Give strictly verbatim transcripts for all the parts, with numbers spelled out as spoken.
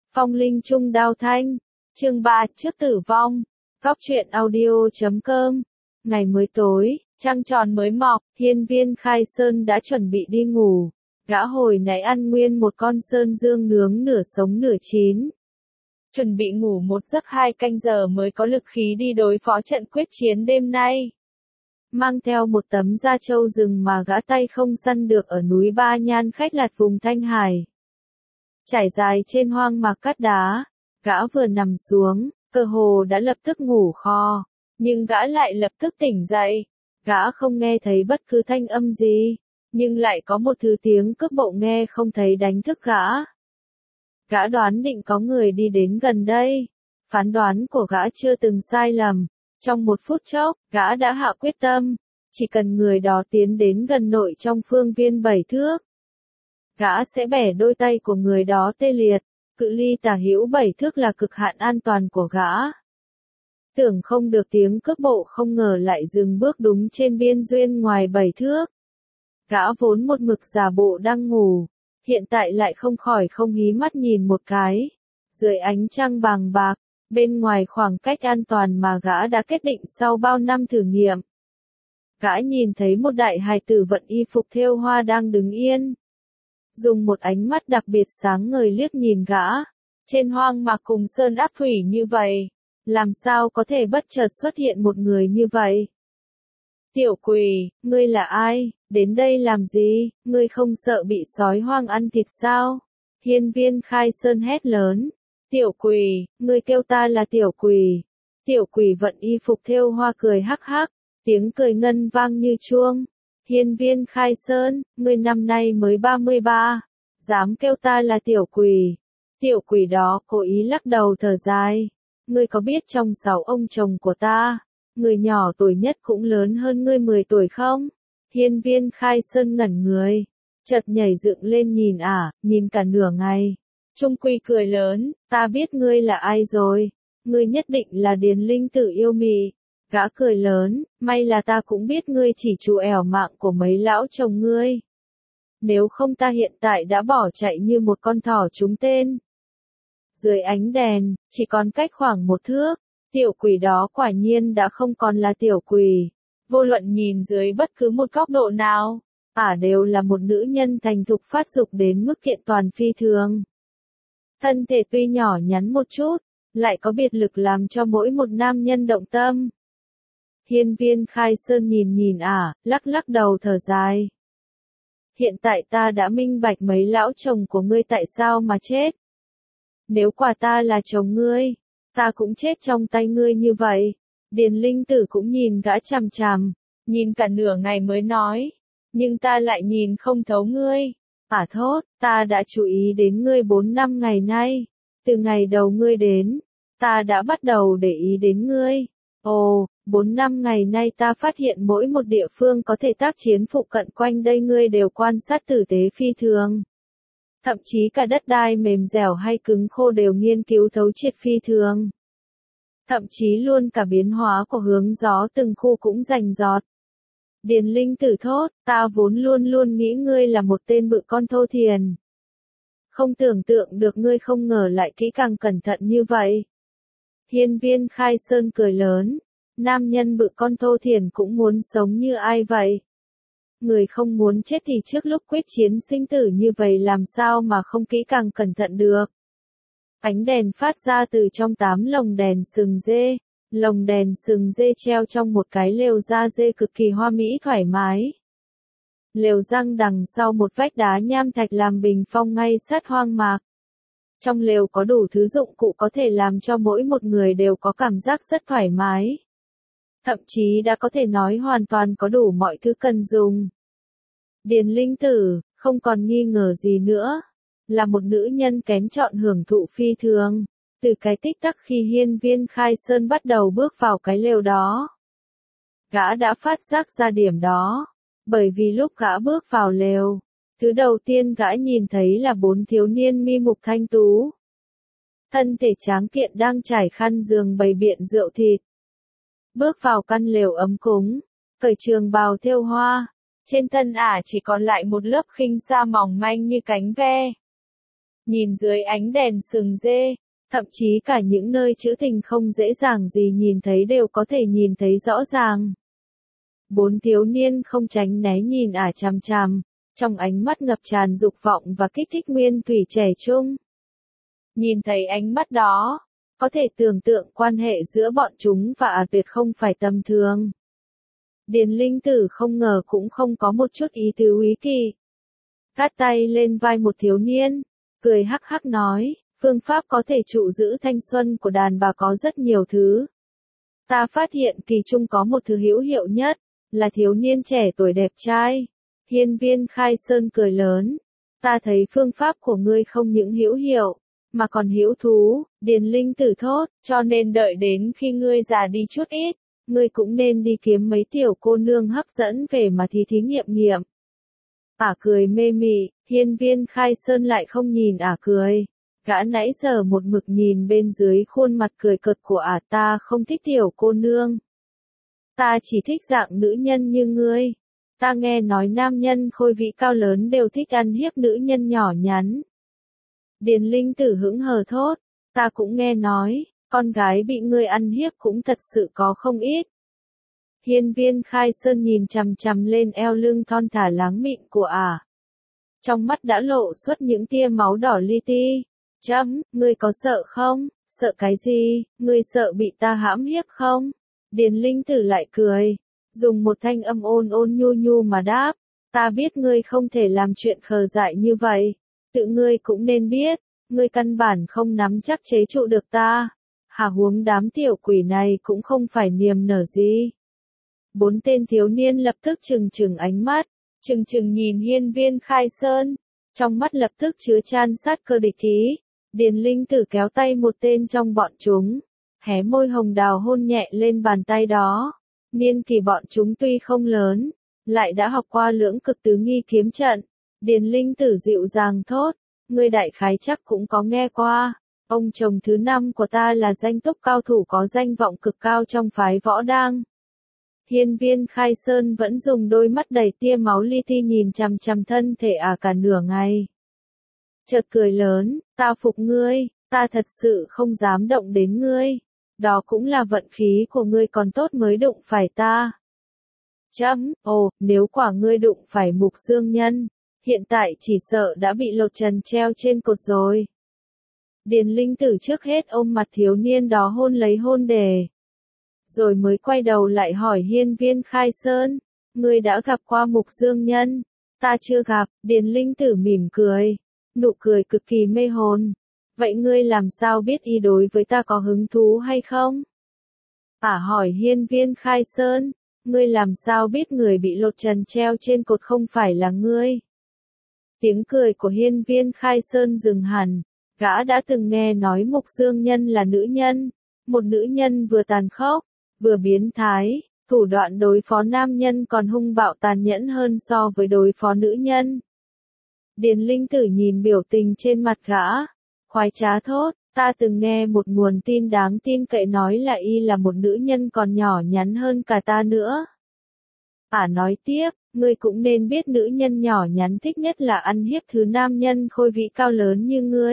Phong linh trung đao thanh. Chương ba trước tử vong. Góc truyện audio chấm com. Ngày mới tối, trăng tròn mới mọc, hiên viên Khai Sơn đã chuẩn bị đi ngủ. Gã hồi nãy ăn nguyên một con sơn dương nướng nửa sống nửa chín. Chuẩn bị ngủ một giấc hai canh giờ mới có lực khí đi đối phó trận quyết chiến đêm nay. Mang theo một tấm da trâu rừng mà gã tay không săn được ở núi Ba Nhan khách lạt vùng Thanh Hải. Trải dài trên hoang mạc cát đá, gã vừa nằm xuống, cơ hồ đã lập tức ngủ kho, nhưng gã lại lập tức tỉnh dậy. Gã không nghe thấy bất cứ thanh âm gì, nhưng lại có một thứ tiếng cước bộ nghe không thấy đánh thức gã. Gã đoán định có người đi đến gần đây. Phán đoán của gã chưa từng sai lầm. Trong một phút chốc, gã đã hạ quyết tâm. Chỉ cần người đó tiến đến gần nội trong phương viên bảy thước, gã sẽ bẻ đôi tay của người đó tê liệt. Cự ly tả hữu bảy thước là cực hạn an toàn của gã. Tưởng không được tiếng cước bộ không ngờ lại dừng bước đúng trên biên duyên ngoài bảy thước. Gã vốn một mực giả bộ đang ngủ, hiện tại lại không khỏi không hí mắt nhìn một cái. Dưới ánh trăng bàng bạc, bên ngoài khoảng cách an toàn mà gã đã kết định sau bao năm thử nghiệm. Gã nhìn thấy một đại hài tử vận y phục thêu hoa đang đứng yên. Dùng một ánh mắt đặc biệt sáng ngời liếc nhìn gã. Trên hoang mạc cùng sơn áp thủy như vậy, làm sao có thể bất chợt xuất hiện một người như vậy? Tiểu quỷ, ngươi là ai? Đến đây làm gì? Ngươi không sợ bị sói hoang ăn thịt sao? Hiên viên Khai Sơn hét lớn. Tiểu quỷ, ngươi kêu ta là tiểu quỷ. Tiểu quỷ vận y phục thêu hoa cười hắc hắc, tiếng cười ngân vang như chuông. Hiên viên Khai Sơn, ngươi năm nay mới ba mươi ba, dám kêu ta là tiểu quỷ. Tiểu quỷ đó cố ý lắc đầu thở dài. Ngươi có biết trong sáu ông chồng của ta, người nhỏ tuổi nhất cũng lớn hơn ngươi mười tuổi không? Hiên viên Khai Sơn ngẩn người, chợt nhảy dựng lên nhìn ả, nhìn cả nửa ngày. Trung Quy cười lớn, ta biết ngươi là ai rồi, ngươi nhất định là Điền Linh Tử yêu mị. Gã cười lớn, may là ta cũng biết ngươi chỉ trù ẻo mạng của mấy lão chồng ngươi. Nếu không ta hiện tại đã bỏ chạy như một con thỏ trúng tên. Dưới ánh đèn, chỉ còn cách khoảng một thước, tiểu quỷ đó quả nhiên đã không còn là tiểu quỷ. Vô luận nhìn dưới bất cứ một góc độ nào, ả đều là một nữ nhân thành thục phát dục đến mức kiện toàn phi thường. Thân thể tuy nhỏ nhắn một chút, lại có biệt lực làm cho mỗi một nam nhân động tâm. Hiên viên Khai Sơn nhìn nhìn ả, lắc lắc đầu thở dài. Hiện tại ta đã minh bạch mấy lão chồng của ngươi tại sao mà chết. Nếu quả ta là chồng ngươi, ta cũng chết trong tay ngươi như vậy. Điền Linh Tử cũng nhìn gã chằm chằm, nhìn cả nửa ngày mới nói. Nhưng ta lại nhìn không thấu ngươi. Ả thốt, ta đã chú ý đến ngươi bốn năm ngày nay. Từ ngày đầu ngươi đến, ta đã bắt đầu để ý đến ngươi. Ồ, bốn năm ngày nay ta phát hiện mỗi một địa phương có thể tác chiến phụ cận quanh đây ngươi đều quan sát tử tế phi thường. Thậm chí cả đất đai mềm dẻo hay cứng khô đều nghiên cứu thấu triệt phi thường. Thậm chí luôn cả biến hóa của hướng gió từng khu cũng rành rọt. Điền Linh Tử thốt, ta vốn luôn luôn nghĩ ngươi là một tên bự con thô thiền. Không tưởng tượng được ngươi không ngờ lại kỹ càng cẩn thận như vậy. Hiên viên Khai Sơn cười lớn, nam nhân bự con thô thiền cũng muốn sống như ai vậy? Người không muốn chết thì trước lúc quyết chiến sinh tử như vậy làm sao mà không kỹ càng cẩn thận được? Ánh đèn phát ra từ trong tám lồng đèn sừng dê. Lồng đèn sừng dê treo trong một cái lều da dê cực kỳ hoa mỹ thoải mái. Lều răng đằng sau một vách đá nham thạch làm bình phong ngay sát hoang mạc. Trong lều có đủ thứ dụng cụ có thể làm cho mỗi một người đều có cảm giác rất thoải mái. Thậm chí đã có thể nói hoàn toàn có đủ mọi thứ cần dùng. Điền Linh Tử, không còn nghi ngờ gì nữa, là một nữ nhân kén chọn hưởng thụ phi thường. Từ cái tích tắc khi hiên viên Khai Sơn bắt đầu bước vào cái lều đó, gã đã phát giác ra điểm đó. Bởi vì lúc gã bước vào lều, thứ đầu tiên gã nhìn thấy là bốn thiếu niên mi mục thanh tú. Thân thể tráng kiện đang trải khăn giường bày biện rượu thịt. Bước vào căn lều ấm cúng, cởi trường bào thêu hoa, trên thân ả chỉ còn lại một lớp khinh sa mỏng manh như cánh ve. nhìn dưới ánh đèn sừng dê, thậm chí cả những nơi trữ tình không dễ dàng gì nhìn thấy đều có thể nhìn thấy rõ ràng. Bốn thiếu niên không tránh né nhìn ả chằm chằm, trong ánh mắt ngập tràn dục vọng và kích thích nguyên thủy trẻ trung. Nhìn thấy ánh mắt đó, có thể tưởng tượng quan hệ giữa bọn chúng và ả tuyệt không phải tầm thường. Điền Linh Tử không ngờ cũng không có một chút ý tứ úy kỵ. Cát tay lên vai một thiếu niên, cười hắc hắc nói, phương pháp có thể trụ giữ thanh xuân của đàn bà có rất nhiều thứ. Ta phát hiện kỳ trung có một thứ hữu hiệu nhất, là thiếu niên trẻ tuổi đẹp trai. Hiên Viên Khai Sơn cười lớn, ta thấy phương pháp của ngươi không những hữu hiệu, mà còn hữu thú. Điền Linh Tử thốt, cho nên đợi đến khi ngươi già đi chút ít, ngươi cũng nên đi kiếm mấy tiểu cô nương hấp dẫn về mà thí thí nghiệm nghiệm. Ả cười mê mị, Hiên Viên Khai Sơn lại không nhìn ả cười. Gã nãy giờ một mực nhìn bên dưới khuôn mặt cười cợt của ả, ta không thích tiểu cô nương. Ta chỉ thích dạng nữ nhân như ngươi. Ta nghe nói nam nhân khôi vị cao lớn đều thích ăn hiếp nữ nhân nhỏ nhắn. Điền Linh Tử hững hờ thốt, ta cũng nghe nói, con gái bị ngươi ăn hiếp cũng thật sự có không ít. Hiên Viên Khai Sơn nhìn chằm chằm lên eo lưng thon thả láng mịn của ả. Trong mắt đã lộ xuất những tia máu đỏ li ti. Chấm, ngươi có sợ không? Sợ cái gì? Ngươi sợ bị ta hãm hiếp không? Điền Linh Tử lại cười, dùng một thanh âm ôn ôn nhu nhu mà đáp, ta biết ngươi không thể làm chuyện khờ dại như vậy. Tự ngươi cũng nên biết, ngươi căn bản không nắm chắc chế trụ được ta. Hà huống đám tiểu quỷ này cũng không phải niềm nở gì. Bốn tên thiếu niên lập tức trừng trừng ánh mắt, trừng trừng nhìn Hiên Viên Khai Sơn, trong mắt lập tức chứa chan sát cơ địch ý. Điền Linh Tử kéo tay một tên trong bọn chúng, hé môi hồng đào hôn nhẹ lên bàn tay đó. Niên kỳ bọn chúng tuy không lớn, lại đã học qua lưỡng cực tứ nghi kiếm trận. Điền Linh Tử dịu dàng thốt, ngươi đại khái chắc cũng có nghe qua, ông chồng thứ năm của ta là danh túc cao thủ có danh vọng cực cao trong phái võ đang. Hiên Viên Khai Sơn vẫn dùng đôi mắt đầy tia máu li ti nhìn chằm chằm thân thể ả cả nửa ngày. Chợt cười lớn, ta phục ngươi, ta thật sự không dám động đến ngươi. Đó cũng là vận khí của ngươi còn tốt mới đụng phải ta. Chấm, ồ, nếu quả ngươi đụng phải Mục Dương Nhân, hiện tại chỉ sợ đã bị lột trần treo trên cột rồi. Điền Linh Tử trước hết ôm mặt thiếu niên đó hôn lấy hôn đề. Rồi mới quay đầu lại hỏi Hiên Viên Khai Sơn, ngươi đã gặp qua Mục Dương Nhân? Ta chưa gặp. Điền Linh Tử mỉm cười, nụ cười cực kỳ mê hồn. Vậy ngươi làm sao biết y đối với ta có hứng thú hay không? Ả hỏi Hiên Viên Khai Sơn, ngươi làm sao biết người bị lột trần treo trên cột không phải là ngươi? Tiếng cười của Hiên Viên Khai Sơn dừng hẳn, gã đã từng nghe nói Mục Dương Nhân là nữ nhân, một nữ nhân vừa tàn khốc, vừa biến thái, thủ đoạn đối phó nam nhân còn hung bạo tàn nhẫn hơn so với đối phó nữ nhân. Điền Linh Tử nhìn biểu tình trên mặt gã, khoái trá thốt, ta từng nghe một nguồn tin đáng tin cậy nói là y là một nữ nhân còn nhỏ nhắn hơn cả ta nữa. Ả nói tiếp, ngươi cũng nên biết nữ nhân nhỏ nhắn thích nhất là ăn hiếp thứ nam nhân khôi vị cao lớn như ngươi.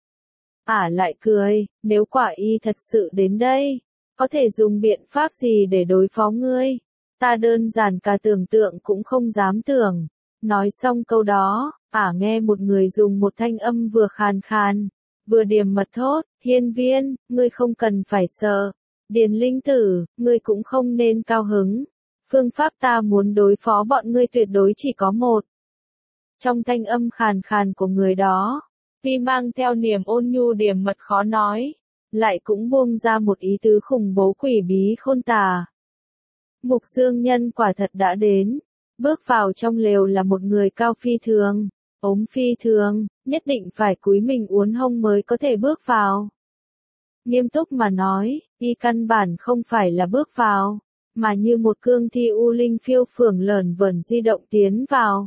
Ả lại cười, nếu quả y thật sự đến đây, có thể dùng biện pháp gì để đối phó ngươi? Ta đơn giản cả tưởng tượng cũng không dám tưởng. Nói xong câu đó, Ả nghe một người dùng một thanh âm vừa khàn khàn, vừa điềm mật thốt, Hiên Viên, ngươi không cần phải sợ. Điền Linh Tử, ngươi cũng không nên cao hứng. Phương pháp ta muốn đối phó bọn ngươi tuyệt đối chỉ có một. Trong thanh âm khàn khàn của người đó, tuy mang theo niềm ôn nhu điềm mật khó nói, lại cũng buông ra một ý tứ khủng bố quỷ bí khôn tả. Mục Dương Nhân quả thật đã đến, bước vào trong lều là một người cao phi thường, ốm phi thường, nhất định phải cúi mình uốn hông mới có thể bước vào. Nghiêm túc mà nói, y căn bản không phải là bước vào, mà như một cương thi u linh phiêu phường lởn vởn di động tiến vào.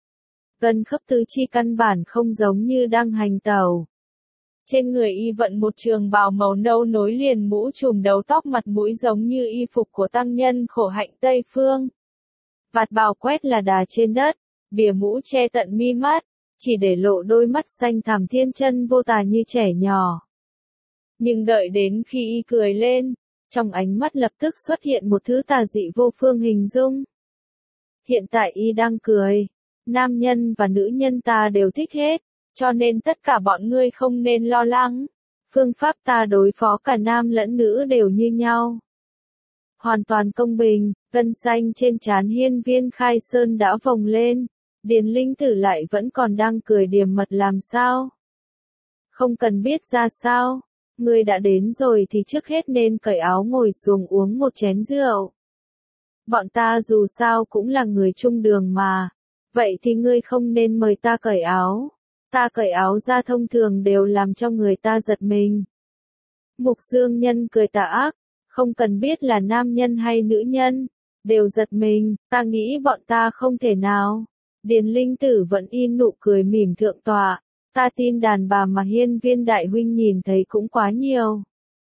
Gần khớp tứ chi căn bản không giống như đang hành tẩu. Trên người y vận một trường bào màu nâu nối liền mũ trùm đầu tóc mặt mũi giống như y phục của tăng nhân khổ hạnh Tây Phương. Vạt bào quét là đà trên đất, bìa mũ che tận mi mắt, chỉ để lộ đôi mắt xanh thẳm thiên chân vô tà như trẻ nhỏ. Nhưng đợi đến khi y cười lên, trong ánh mắt lập tức xuất hiện một thứ tà dị vô phương hình dung. Hiện tại y đang cười, nam nhân và nữ nhân ta đều thích hết, cho nên tất cả bọn ngươi không nên lo lắng. Phương pháp ta đối phó cả nam lẫn nữ đều như nhau. Hoàn toàn công bình, gân xanh trên trán Hiên Viên Khai Sơn đã phồng lên, Điền Linh Tử lại vẫn còn đang cười điềm mật làm sao? Không cần biết ra sao, ngươi đã đến rồi thì trước hết nên cởi áo ngồi xuống uống một chén rượu. Bọn ta dù sao cũng là người chung đường mà, vậy thì ngươi không nên mời ta cởi áo. Ta cởi áo ra thông thường đều làm cho người ta giật mình. Mục Dương Nhân cười tà ác, không cần biết là nam nhân hay nữ nhân, đều giật mình, ta nghĩ bọn ta không thể nào. Điền Linh Tử vẫn in nụ cười mỉm thượng tọa, ta tin đàn bà mà Hiên Viên đại huynh nhìn thấy cũng quá nhiều.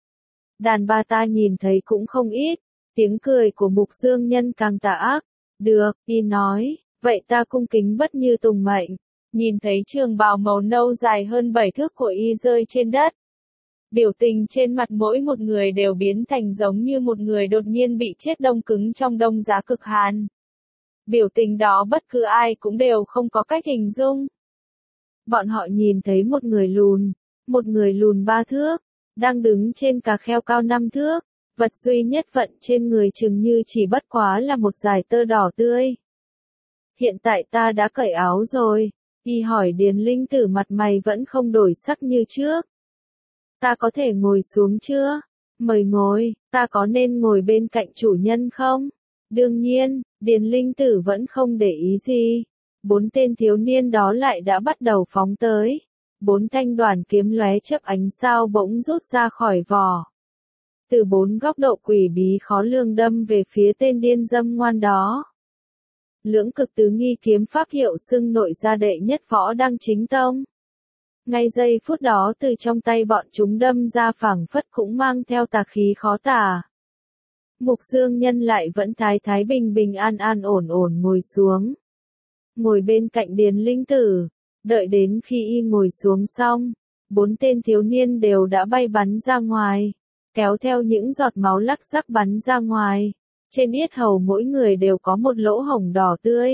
Đàn bà ta nhìn thấy cũng không ít, tiếng cười của Mục Dương Nhân càng tà ác. Được, y nói, vậy ta cung kính bất như tùng mệnh. Nhìn thấy trường bào màu nâu dài hơn bảy thước của y rơi trên đất. Biểu tình trên mặt mỗi một người đều biến thành giống như một người đột nhiên bị chết đông cứng trong đông giá cực hàn. Biểu tình đó bất cứ ai cũng đều không có cách hình dung. Bọn họ nhìn thấy một người lùn, một người lùn ba thước, đang đứng trên cà kheo cao năm thước, vật duy nhất vận trên người chừng như chỉ bất quá là một dải tơ đỏ tươi. Hiện tại ta đã cởi áo rồi. Y hỏi Điền Linh Tử mặt mày vẫn không đổi sắc như trước. Ta có thể ngồi xuống chưa? Mời ngồi, ta có nên ngồi bên cạnh chủ nhân không? Đương nhiên, Điền Linh Tử vẫn không để ý gì. Bốn tên thiếu niên đó lại đã bắt đầu phóng tới. Bốn thanh đoàn kiếm lóe chớp ánh sao bỗng rút ra khỏi vỏ. Từ bốn góc độ quỷ bí khó lường đâm về phía tên điên dâm ngoan đó. Lưỡng cực tứ nghi kiếm pháp hiệu xưng nội gia đệ nhất võ đăng chính tông. Ngay giây phút đó từ trong tay bọn chúng đâm ra phảng phất cũng mang theo tà khí khó tả. Mục Dương Nhân lại vẫn thái thái bình bình an an ổn ổn ngồi xuống. Ngồi bên cạnh Điền Linh Tử, đợi đến khi y ngồi xuống xong, bốn tên thiếu niên đều đã bay bắn ra ngoài, kéo theo những giọt máu lắc sắc bắn ra ngoài. Trên yết hầu mỗi người đều có một lỗ hổng đỏ tươi.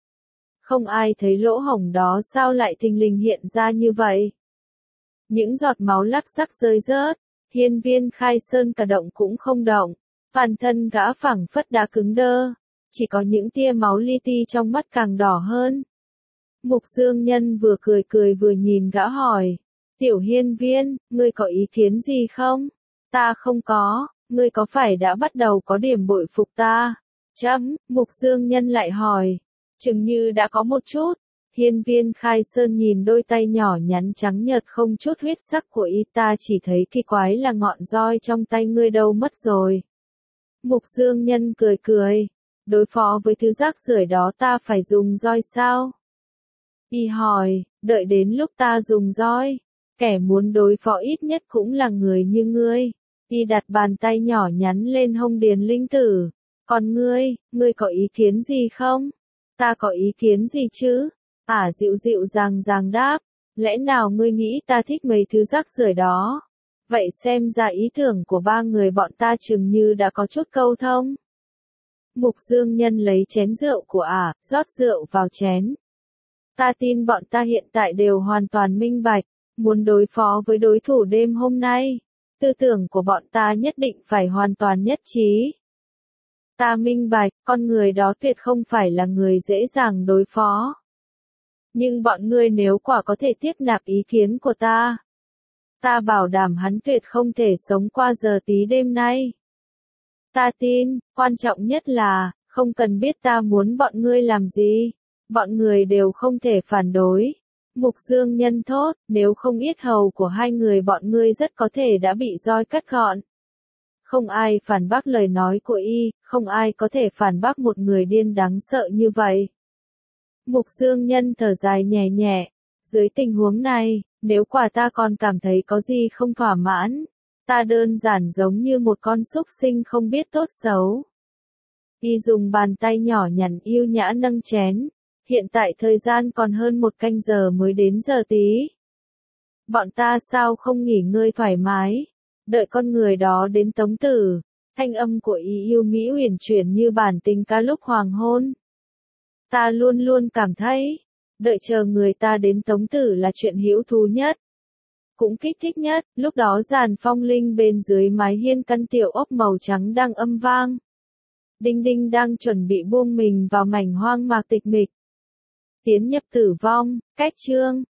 Không ai thấy lỗ hổng đó sao lại thình lình hiện ra như vậy. Những giọt máu lắc sắc rơi rớt, Hiên Viên Khai Sơn cả động cũng không động, toàn thân gã phảng phất đã cứng đơ, chỉ có những tia máu li ti trong mắt càng đỏ hơn. Mục Dương Nhân vừa cười cười vừa nhìn gã hỏi, Tiểu Hiên Viên, ngươi có ý kiến gì không? Ta không có. Ngươi có phải đã bắt đầu có điểm bội phục ta? Chấm, Mục Dương Nhân lại hỏi. Chừng như đã có một chút. Hiên Viên Khai Sơn nhìn đôi tay nhỏ nhắn trắng nhợt không chút huyết sắc của y, ta chỉ thấy kỳ quái là ngọn roi trong tay ngươi đâu mất rồi. Mục Dương Nhân cười cười. Đối phó với thứ rác rưởi đó ta phải dùng roi sao? Y hỏi, đợi đến lúc ta dùng roi, kẻ muốn đối phó ít nhất cũng là người như ngươi. Y đặt bàn tay nhỏ nhắn lên hông Điền Linh Tử. Còn ngươi, ngươi có ý kiến gì không? Ta có ý kiến gì chứ? Ả dịu dịu dàng dàng đáp. Lẽ nào ngươi nghĩ ta thích mấy thứ rác rưởi đó? Vậy xem ra ý tưởng của ba người bọn ta chừng như đã có chút câu thông. Mục Dương Nhân lấy chén rượu của Ả, rót rượu vào chén. Ta tin bọn ta hiện tại đều hoàn toàn minh bạch, muốn đối phó với đối thủ đêm hôm nay. Tư tưởng của bọn ta nhất định phải hoàn toàn nhất trí. Ta minh bạch, con người đó tuyệt không phải là người dễ dàng đối phó. Nhưng bọn ngươi nếu quả có thể tiếp nạp ý kiến của ta, ta bảo đảm hắn tuyệt không thể sống qua giờ tí đêm nay. Ta tin, quan trọng nhất là, không cần biết ta muốn bọn ngươi làm gì, bọn người đều không thể phản đối. Mục Dương Nhân thốt, nếu không yết hầu của hai người bọn ngươi rất có thể đã bị roi cắt gọn. Không ai phản bác lời nói của y, không ai có thể phản bác một người điên đáng sợ như vậy. Mục Dương Nhân thở dài nhẹ nhẹ, dưới tình huống này, nếu quả ta còn cảm thấy có gì không thỏa mãn, ta đơn giản giống như một con súc sinh không biết tốt xấu. Y dùng bàn tay nhỏ nhắn yêu nhã nâng chén. Hiện tại thời gian còn hơn một canh giờ mới đến giờ tí. Bọn ta sao không nghỉ ngơi thoải mái, đợi con người đó đến tống tử. Thanh âm của Y Yêu Mỹ uyển chuyển như bản tình ca lúc hoàng hôn. Ta luôn luôn cảm thấy, đợi chờ người ta đến tống tử là chuyện hữu thú nhất. Cũng kích thích nhất, lúc đó giàn phong linh bên dưới mái hiên căn tiểu ốc màu trắng đang âm vang. Đinh đinh đang chuẩn bị buông mình vào mảnh hoang mạc tịch mịch. Tiến nhập tử vong, cách chương.